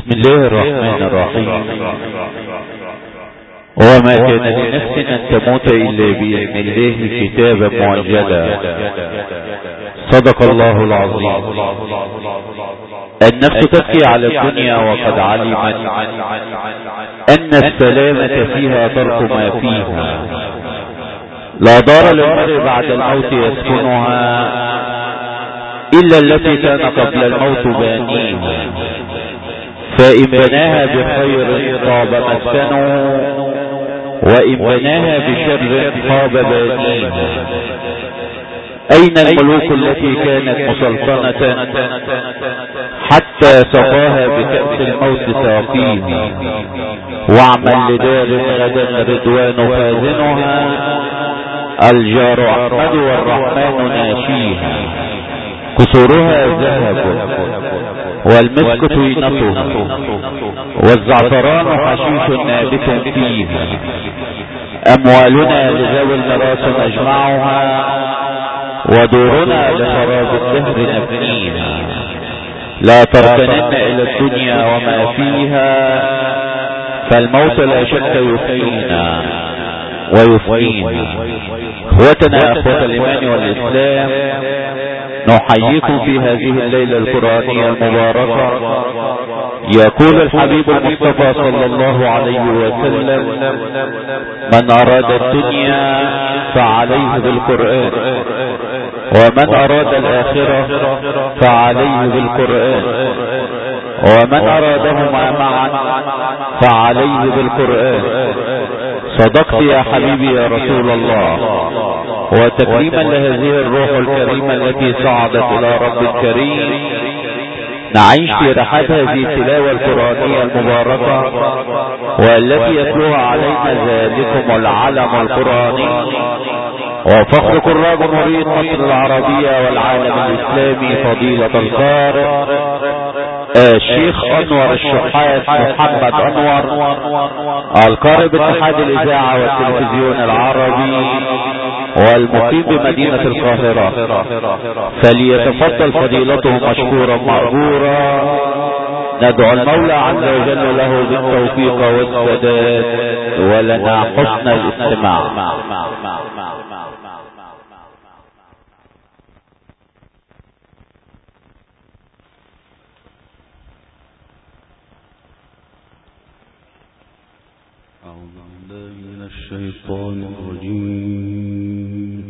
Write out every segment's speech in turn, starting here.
بسم الله الرحمن الرحيم. وما كان لنفس أن تموت إلا بإذن الله كتابا مؤجلا. صدق الله العظيم. النفس تبكي على الدنيا وقد علمت أن السلامة فيها ترك ما فيها. لا دار للمرء بعد الموت يسكنها إلا التي كان قبل الموت بانيها، فإن بناها بخير طاب مسكنه، وإن بناها بشر خاب بانيها. أين الملوك التي كانت مسلطنة حتى سقاها بكأس الموت ساقيها؟ واعمل لدار غدا رضوان خازنها، الجار أحمد والرحمن ناشيها. كسورها ذهب والمسك طينته، والزعفران حشيش نابت فيها. أموالنا لذوي الميراث نجمعها، ودورنا لخراب الدهر نبنيها. لا تركنن إلى الدنيا وما فيها، فالموت لا شك يفنينا ويفنينا. اخوتنا اخوة الايمان والاسلام، نحييكم في هذه الليلة القرآنية المباركة. يقول الحبيب المصطفى صلى الله عليه وسلم: من اراد الدنيا فعليه بالقرآن، ومن اراد الاخرة فعليه بالقرآن، ومن ارادهما معا فعليه بالقرآن. صدقت يا حبيبي يا رسول الله. وتكريما لهذه الروح الكريمة التي صعدت الى رب كريم، نعيش في رحاب هذه التلاوة القرآنية المباركة، والتي يتلوها علينا ذلكم العلم القرآني وفخر قراء جمهورية مصر العربية والعالم الإسلامي، فضيلة القارئ الشيخ أنور الشحات محمد أنور، القارئ باتحاد الإذاعة والتلفزيون العربي والمقيم بمدينة القاهرة. فليتفضل فضيلته مشكورا مأجورا. ندعو المولى عز وجل له بالتوفيق والسداد، ولنا حسن الاستماع. أعوذ بالله من الشيطان الرجيم.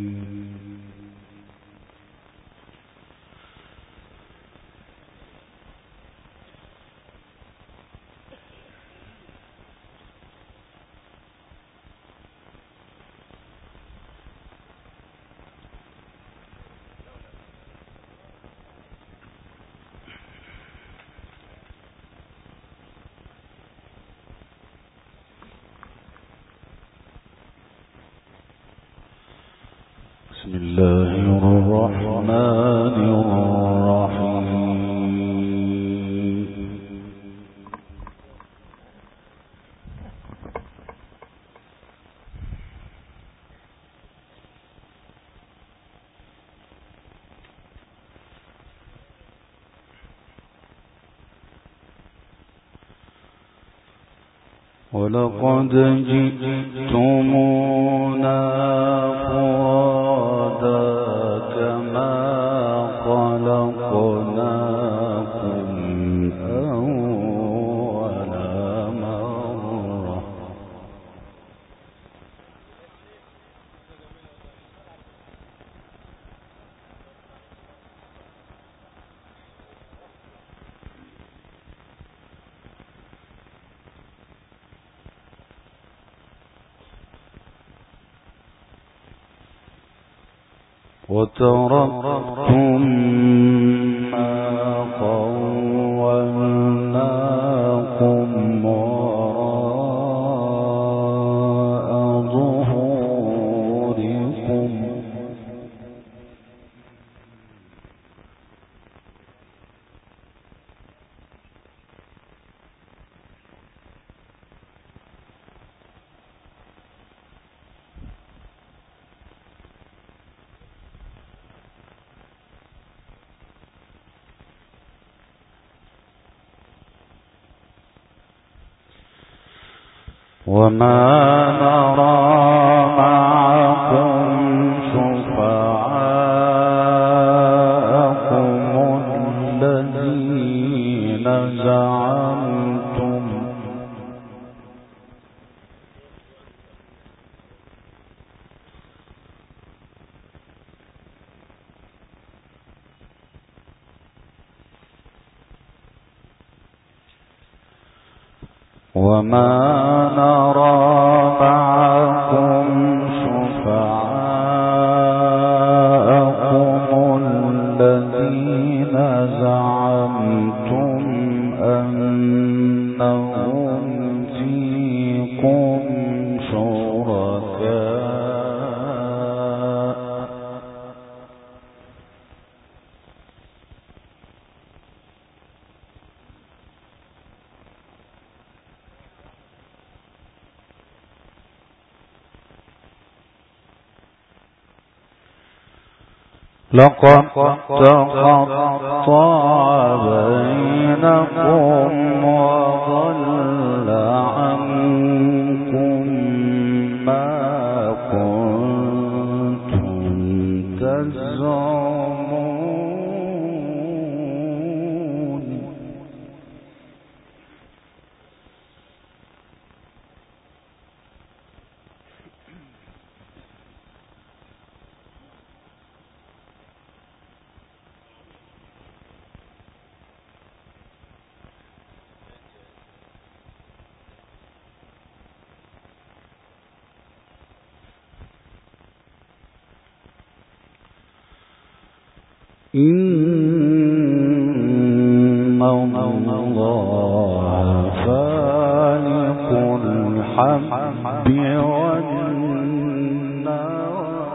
بسم الله الرحمن الرحيم. ولقد جئتمونا فرادا كما خلقناكم أول مرة. وتركتم ما خولناكم وراء ظهوركم. وما نرى معكم شفعاءكم الذين زعمتم وما نرى معكم شفعاءكم الذين زعمتم أنهم فيكم شركاء لقد تقطع بينكم وضل عنكم ما كنتم تزعمون إن الله فالق الحب والنوى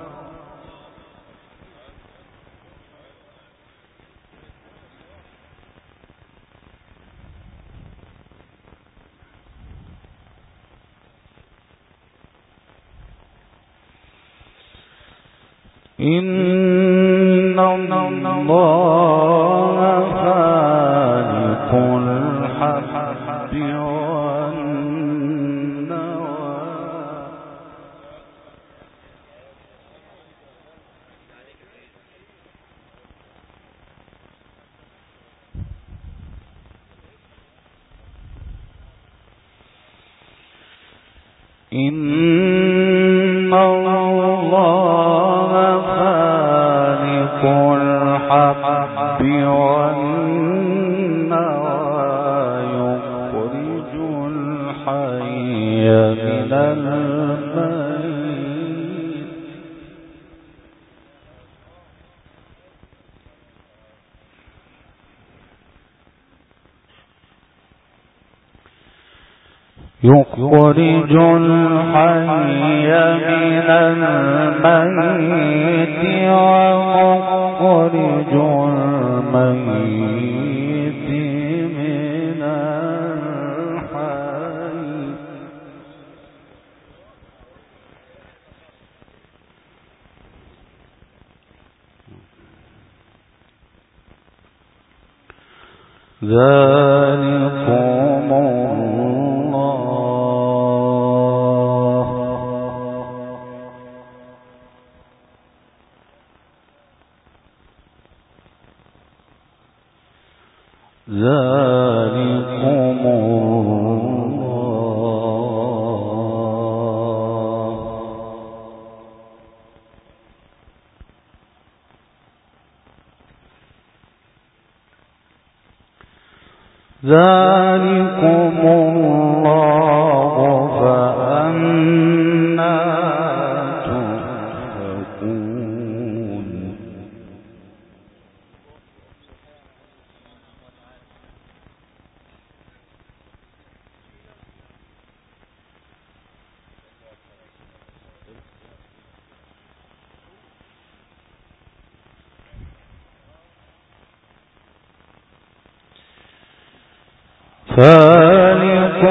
إن الله فالق الحب والنوى إن الله فالق الحب والنوى يخرج الحي من الميت يخرج الحي من الميت ومخرج الميت من الحي ذلكم ذلكم الله فأنى تؤفكون فالق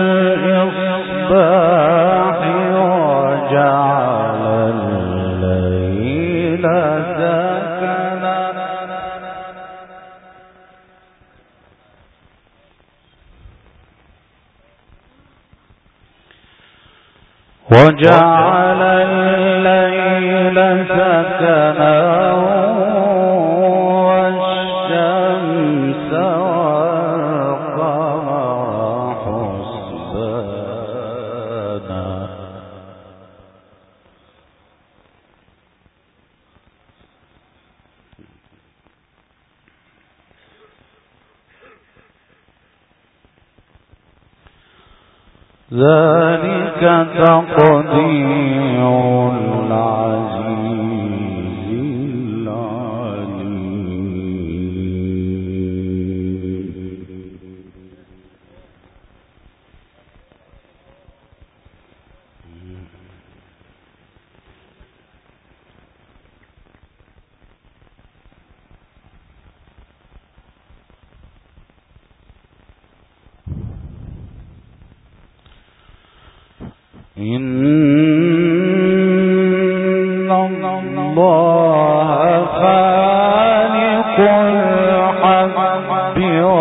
الإصباح وجعل الليل سكنا وجعل الليل سكنا والشمس والقمر حسبانا ذلك تقدير العزيز إن الله خالق الحب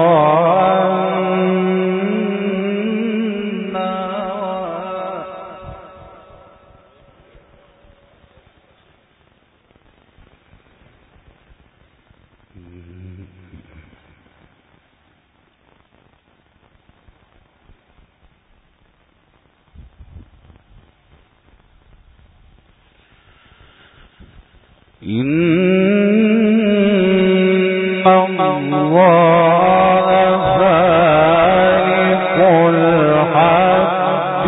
إن الله خالق الحب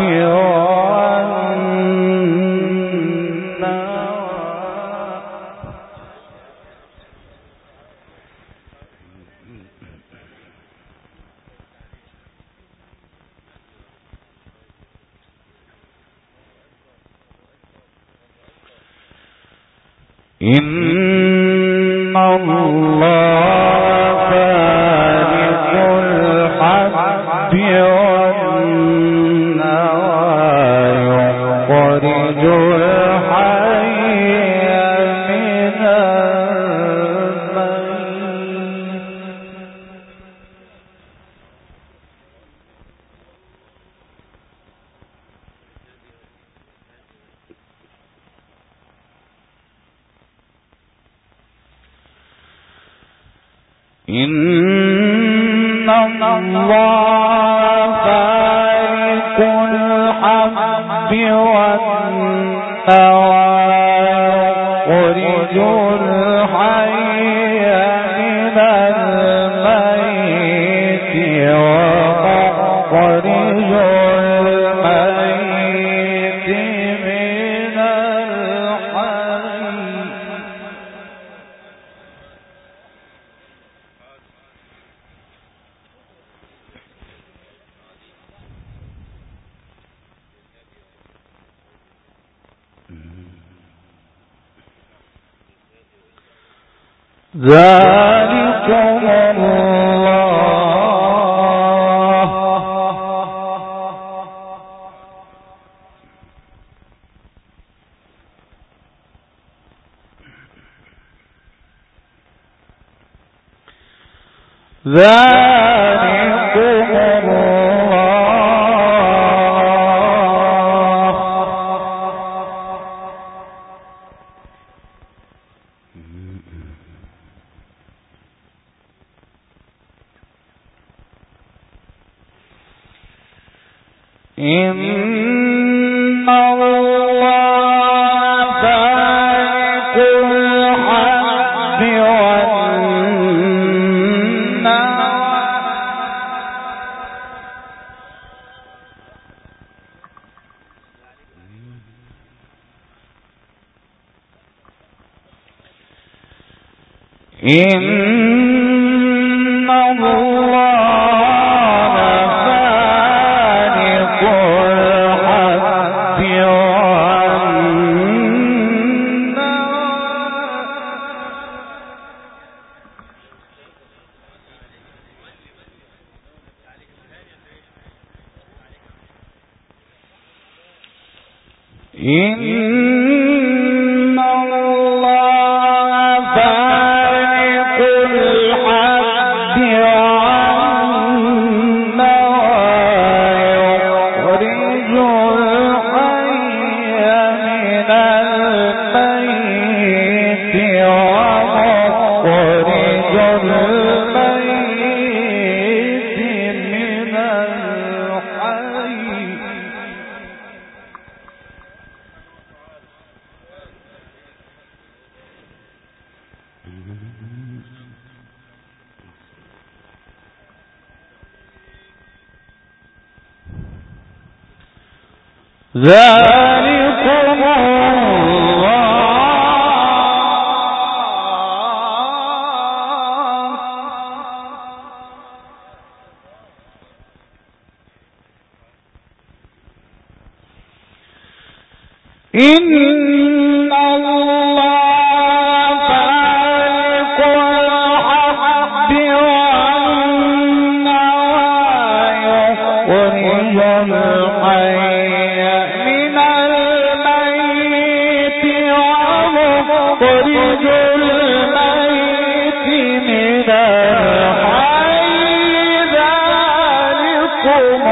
إن الله خالق الحب والنوى يخرج الحي من الميت إن الله خالق الحب والنوى يخرج الحي من الميت ومخرج الميت من الحي ذلكم الله ذلكم إن الله خالق الحب والنوى إن الله خالق الحب والنوى إن الله خالق الحب والنوى يخرج الحي ذلكم إن الله فالق الحب والنوى يخرج الحي من الميت ومخرج الميت من الحي ذلكم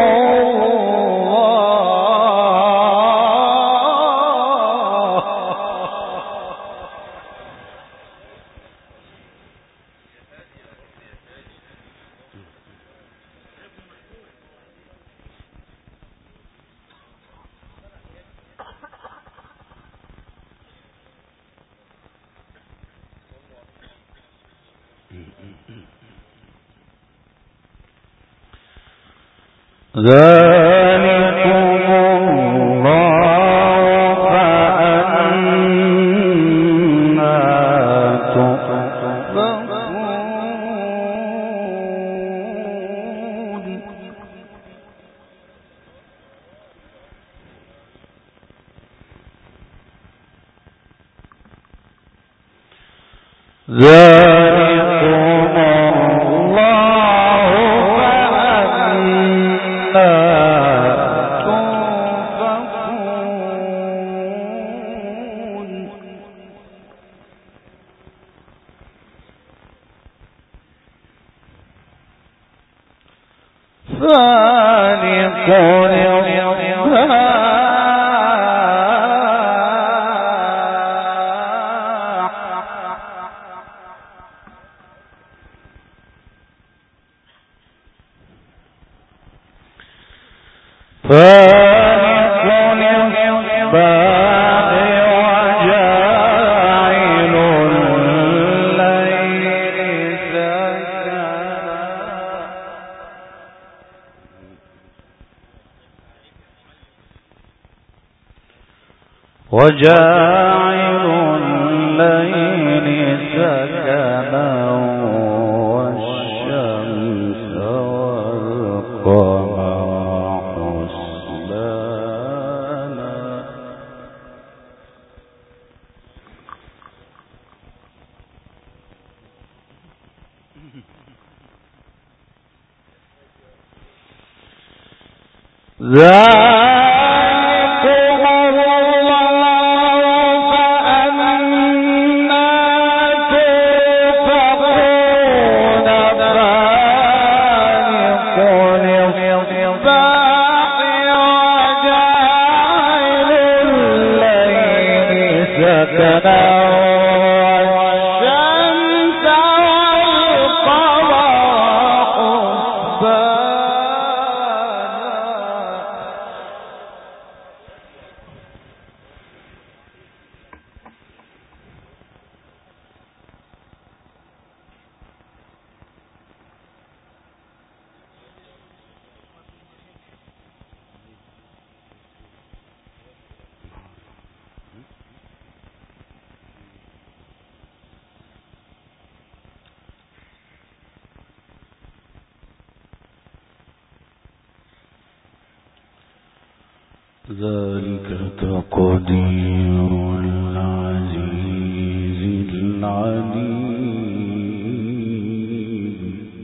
ذلكم الله فأنا تؤفكون وجاعل الليل سكنا والشمس والقمر حسبانا ذلك تقدير العزيز العليم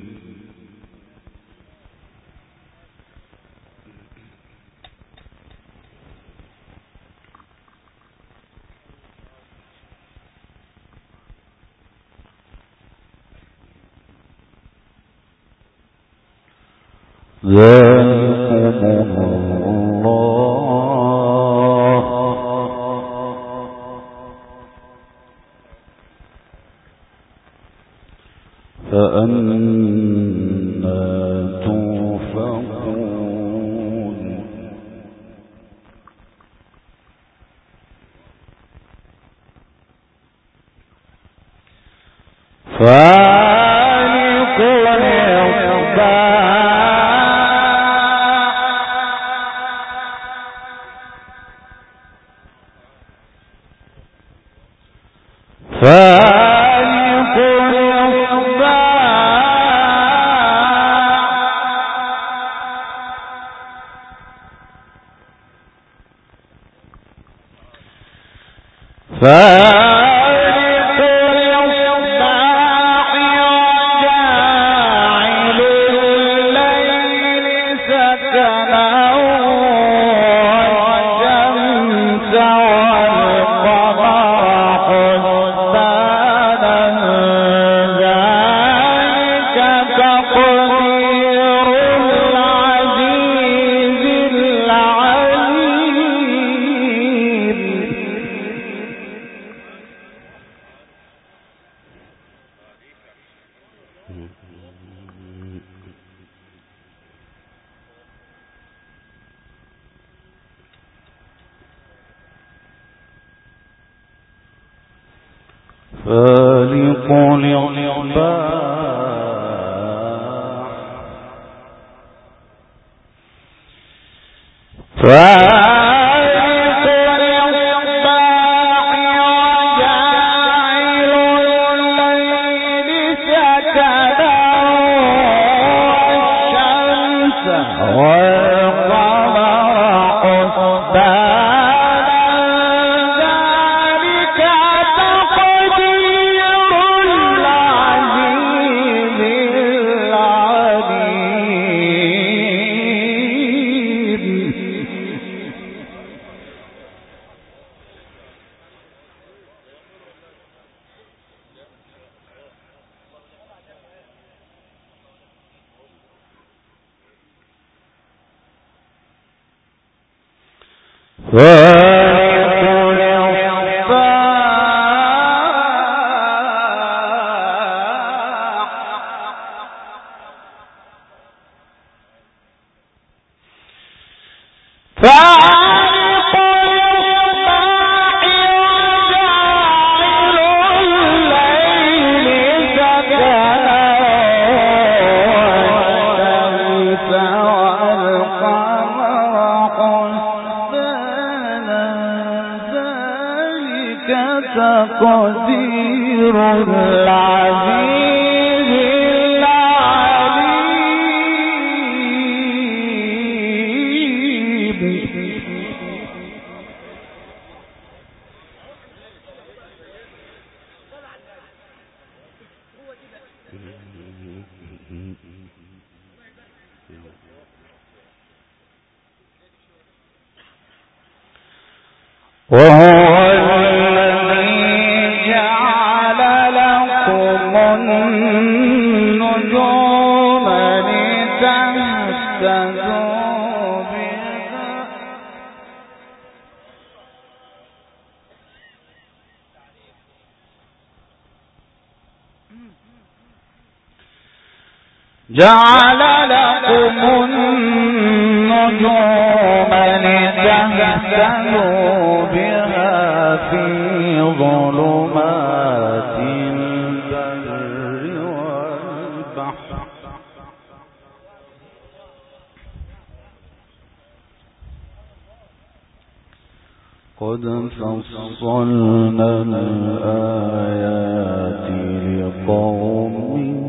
ذلكم الله فأنا توفقون فالق الإصباح فالق الإصباح تقدير العزيز العليم. وهو جعل لكم النجوم لتهتدوا بها في ظلمات البر والبحر قد فصلنا الآيات لقوم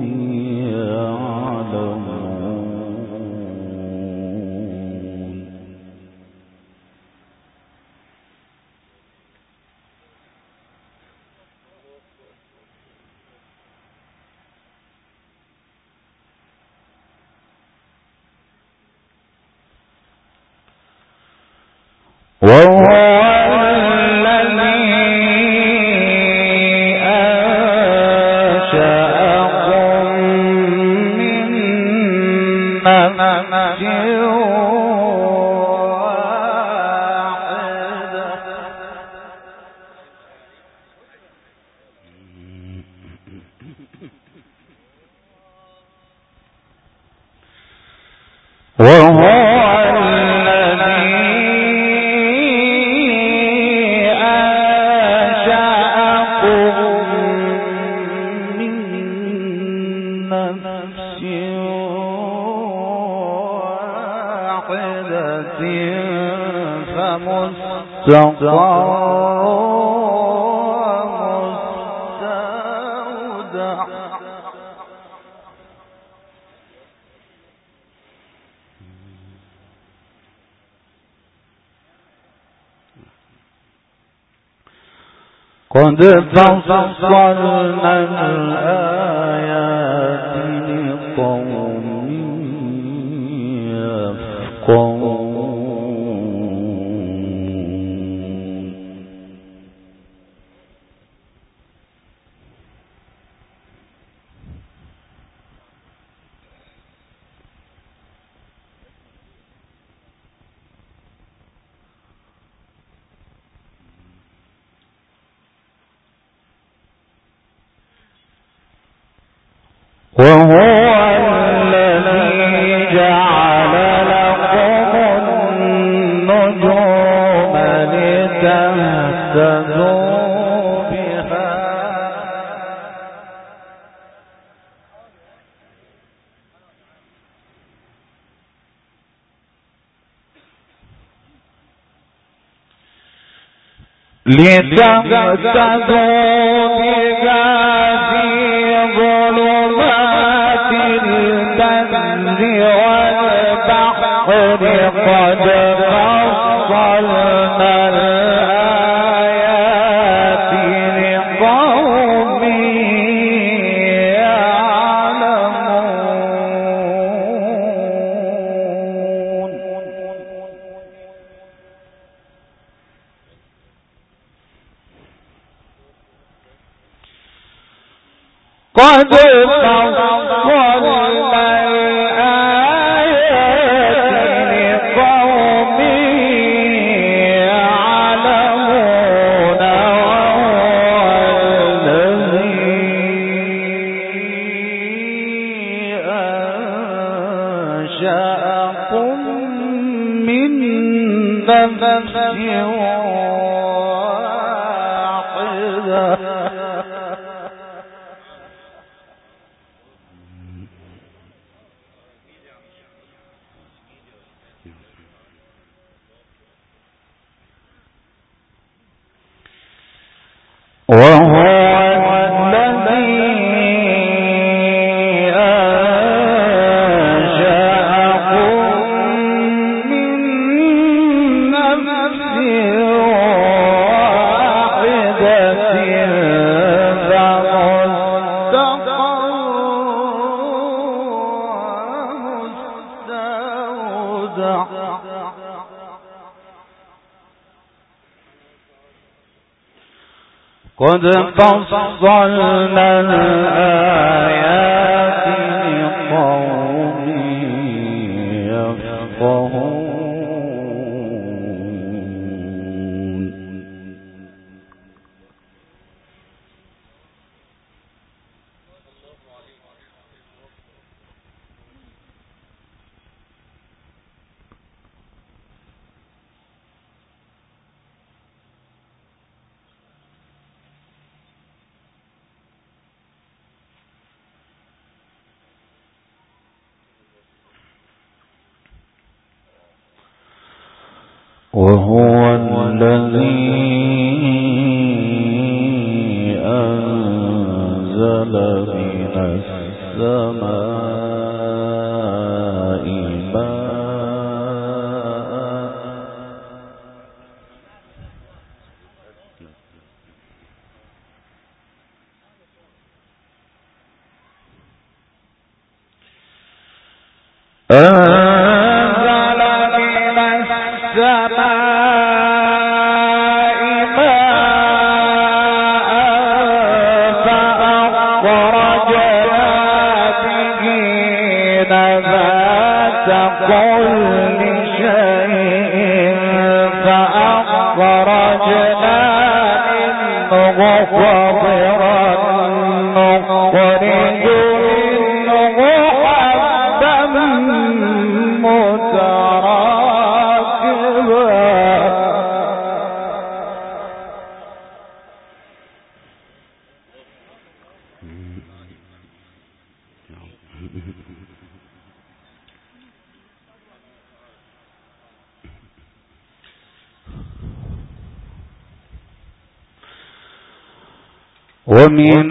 وهو الذي أنشأكم من نفس واحدة وهو مستقر ومستودع قد فصلنا الآيات لقوم يفقهون. وهو الذي جعل لكم النجوم لتهتدوا بها في ظلمات البر والبحر قد فصلنا الآيات لقوم يعلمون. قد فصلنا الآيات لقوم يعلمون. وهو الذي أنشأكم من نفس واحدة وهو الذي أنشأكم من نفس واحدة فمستقر ومستودع. قد فصلنا الآيات لقوم يفقهون. وهو الذي أنزل من السماء كل شيء فأخرجنا منه خضرا نخرج منه حبا متراكبا. ومن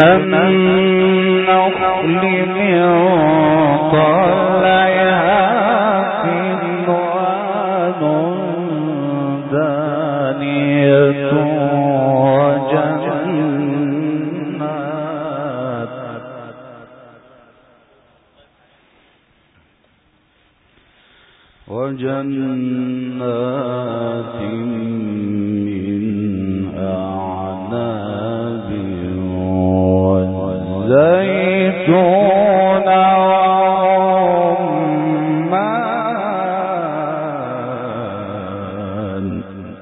النخل من طلعها كنوان دانية وجنات وجنات من أعناب والزيتون والرمان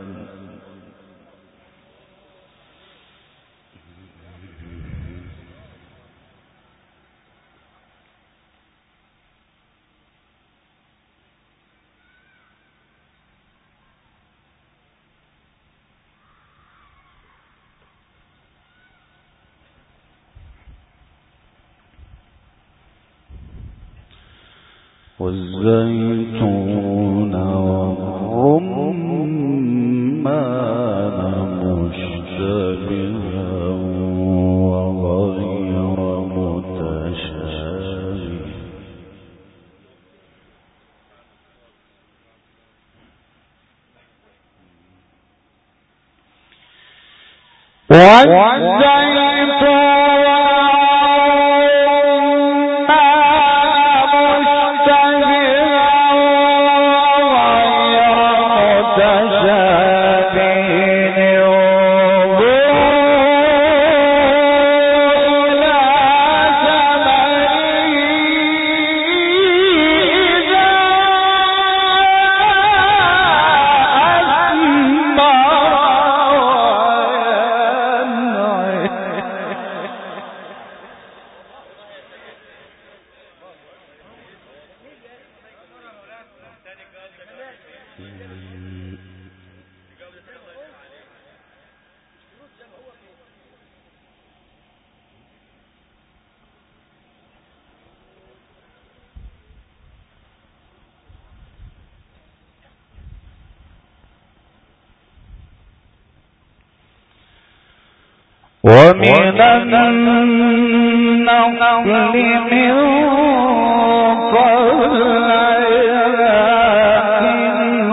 والزيتون والرمان مشتبها وغير متشابه ومن النخل من طلعها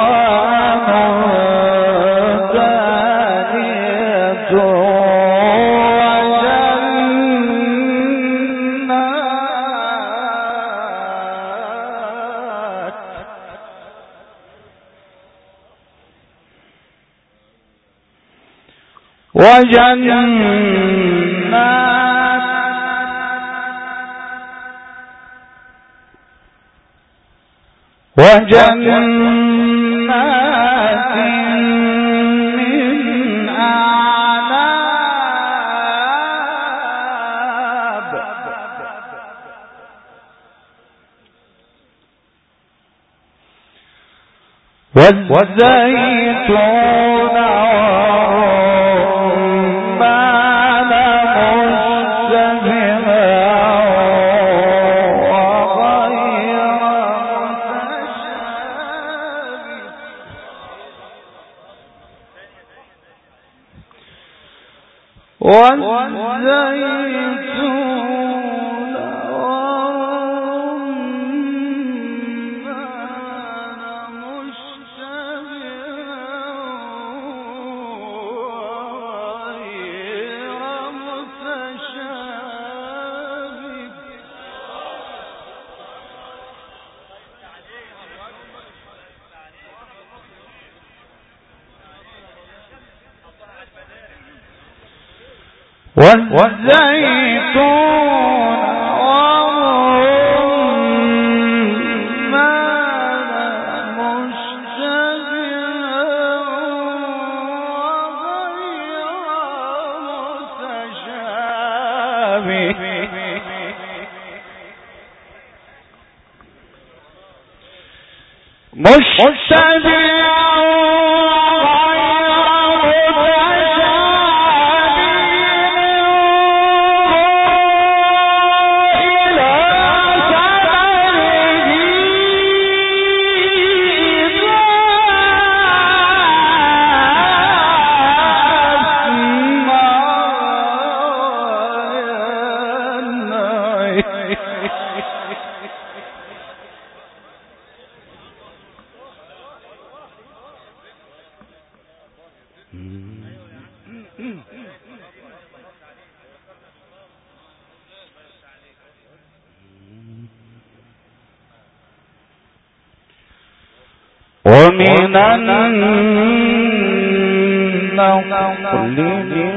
وجنات من أعناب والزيتون ومن النخل من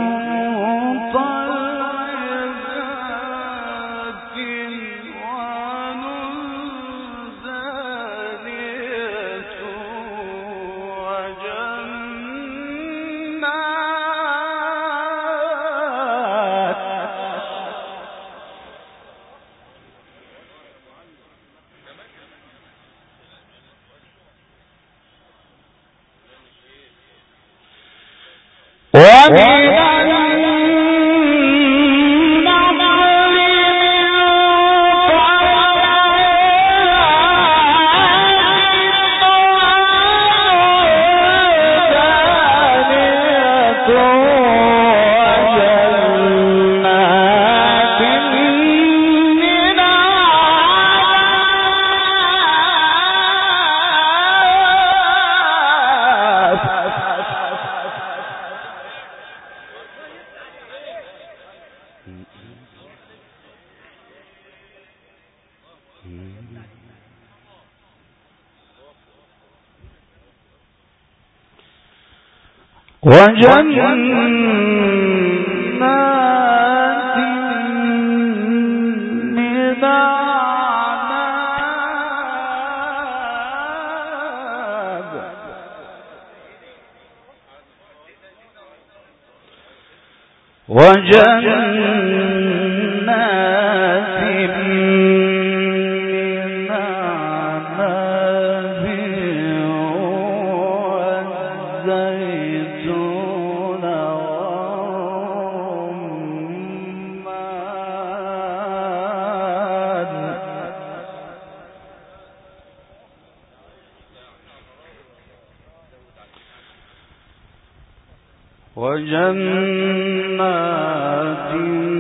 وجنات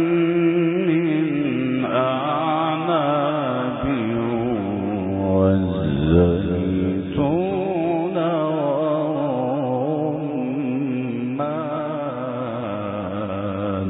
من أعناب والزيتون والرمان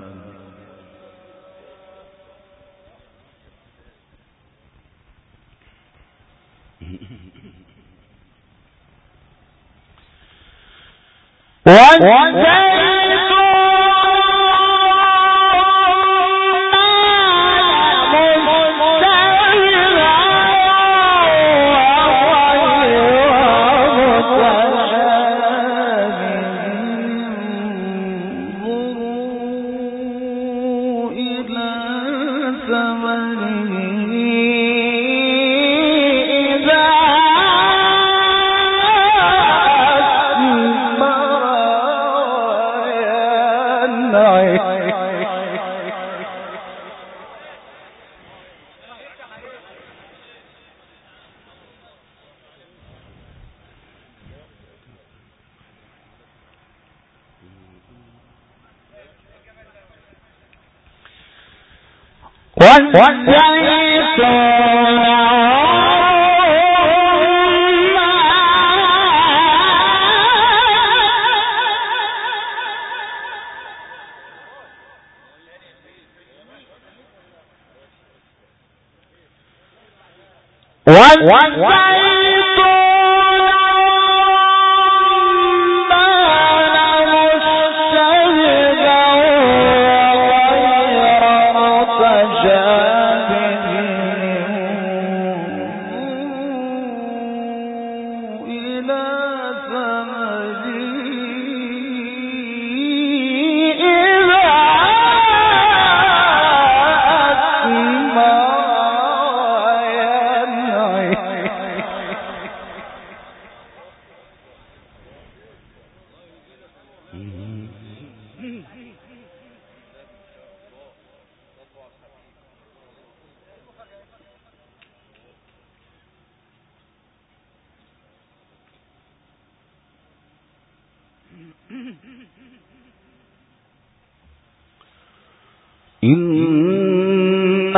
إن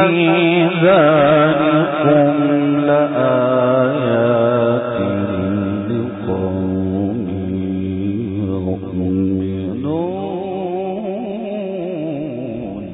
في ذلكم لآيات لقوم يؤمنون.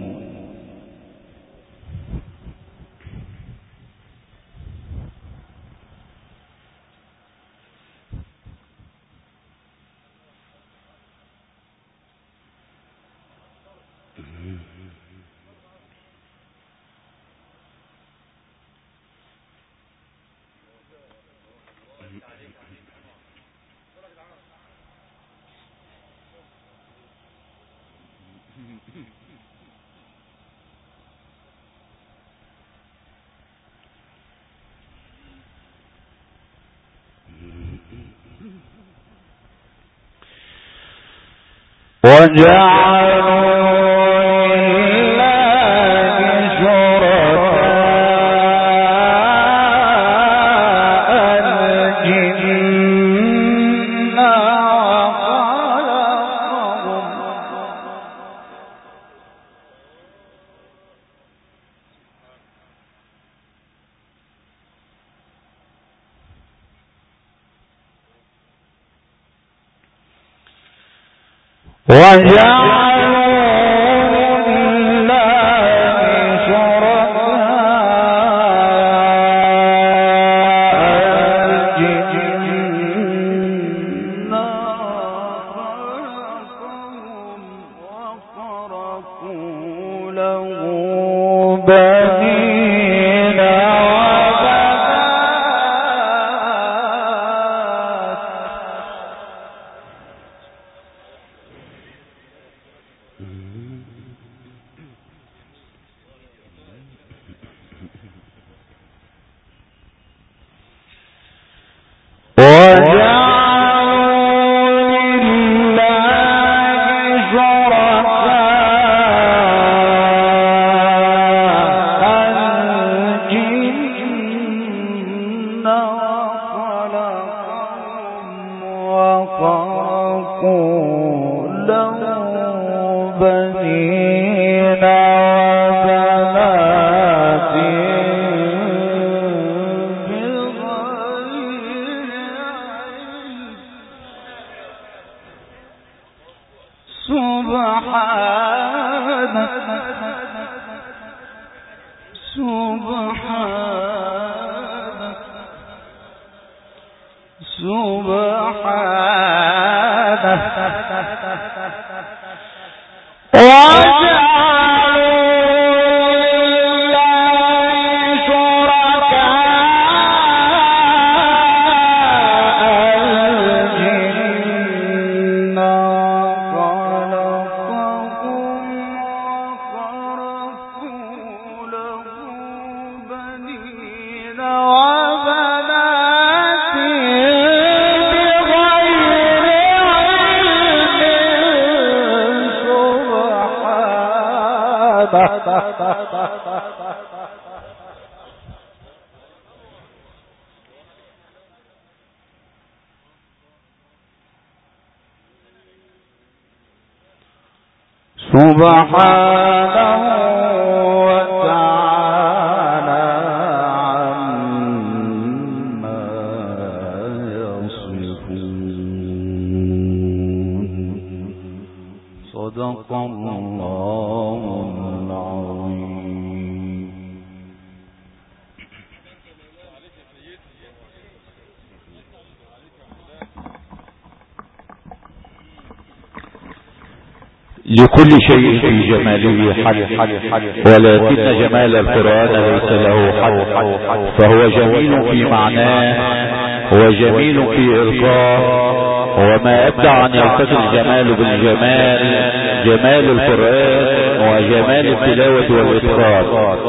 لكل شيء في جماله حد، ولكن جمال القرآن ليس له حد، فهو جميل في معناه وجميل في إلقاه، وما أبدع أن يلتقي الجمال بالجمال، جمال القرآن وجمال التلاوة والإتقان.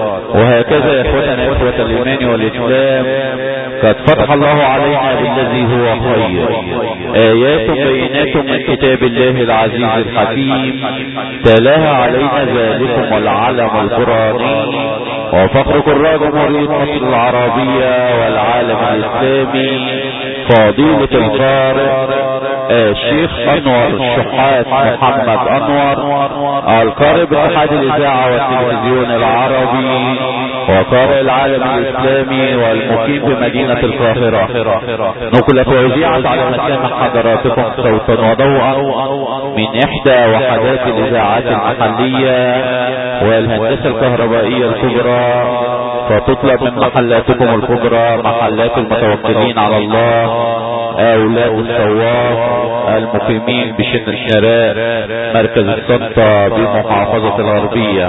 وهكذا إخوتنا إخوة الإيمان والإسلام قد فتح الله علينا بالذي هو خير، آيات بينات من كتاب الله العزيز الحكيم، تلاها علينا ذلكم العلم القرآني وفخر قراء جمهورية مصر العربية والعالم الإسلامي فضيلة القارئ الشيخ أنور الشحات محمد أنور، القارئ باتحاد الإذاعة والتلفزيون العربي وقارئ العالم الإسلامي والمقيم بمدينة القاهرة، نقلت ووزيعت على مسامع حضراتكم صوتا وضوءا من إحدى وحدات الإذاعات المحلية والهندسة الكهربائية الكبرى، فتطلب من محلاتكم الكبرى محلات المتوكلين على الله، أولاد الثواب المقيمين بشن الشراء مركز السلطة بمحافظة الغربية،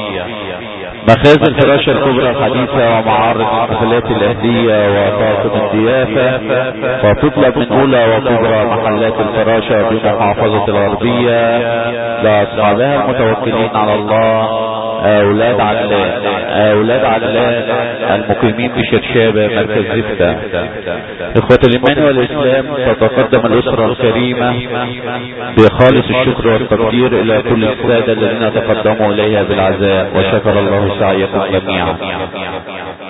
مخازن الفراشة الكبرى الحديثة ومعارض الحفلات الأهلية وطاقم الضيافة، فتطلب من أولى وكبرى محلات الفراشة بمحافظة الغربية لأصحابها المتوكلين على الله اولاد علان، اولاد علان المقيمين بشرشابة مركز زفتة. اخوة الايمان والاسلام، تتقدم الاسرة الكريمة بخالص الشكر والتقدير الى كل السادة الذين تقدموا اليها بالعزاء، وشكر الله سعيكم جميعا.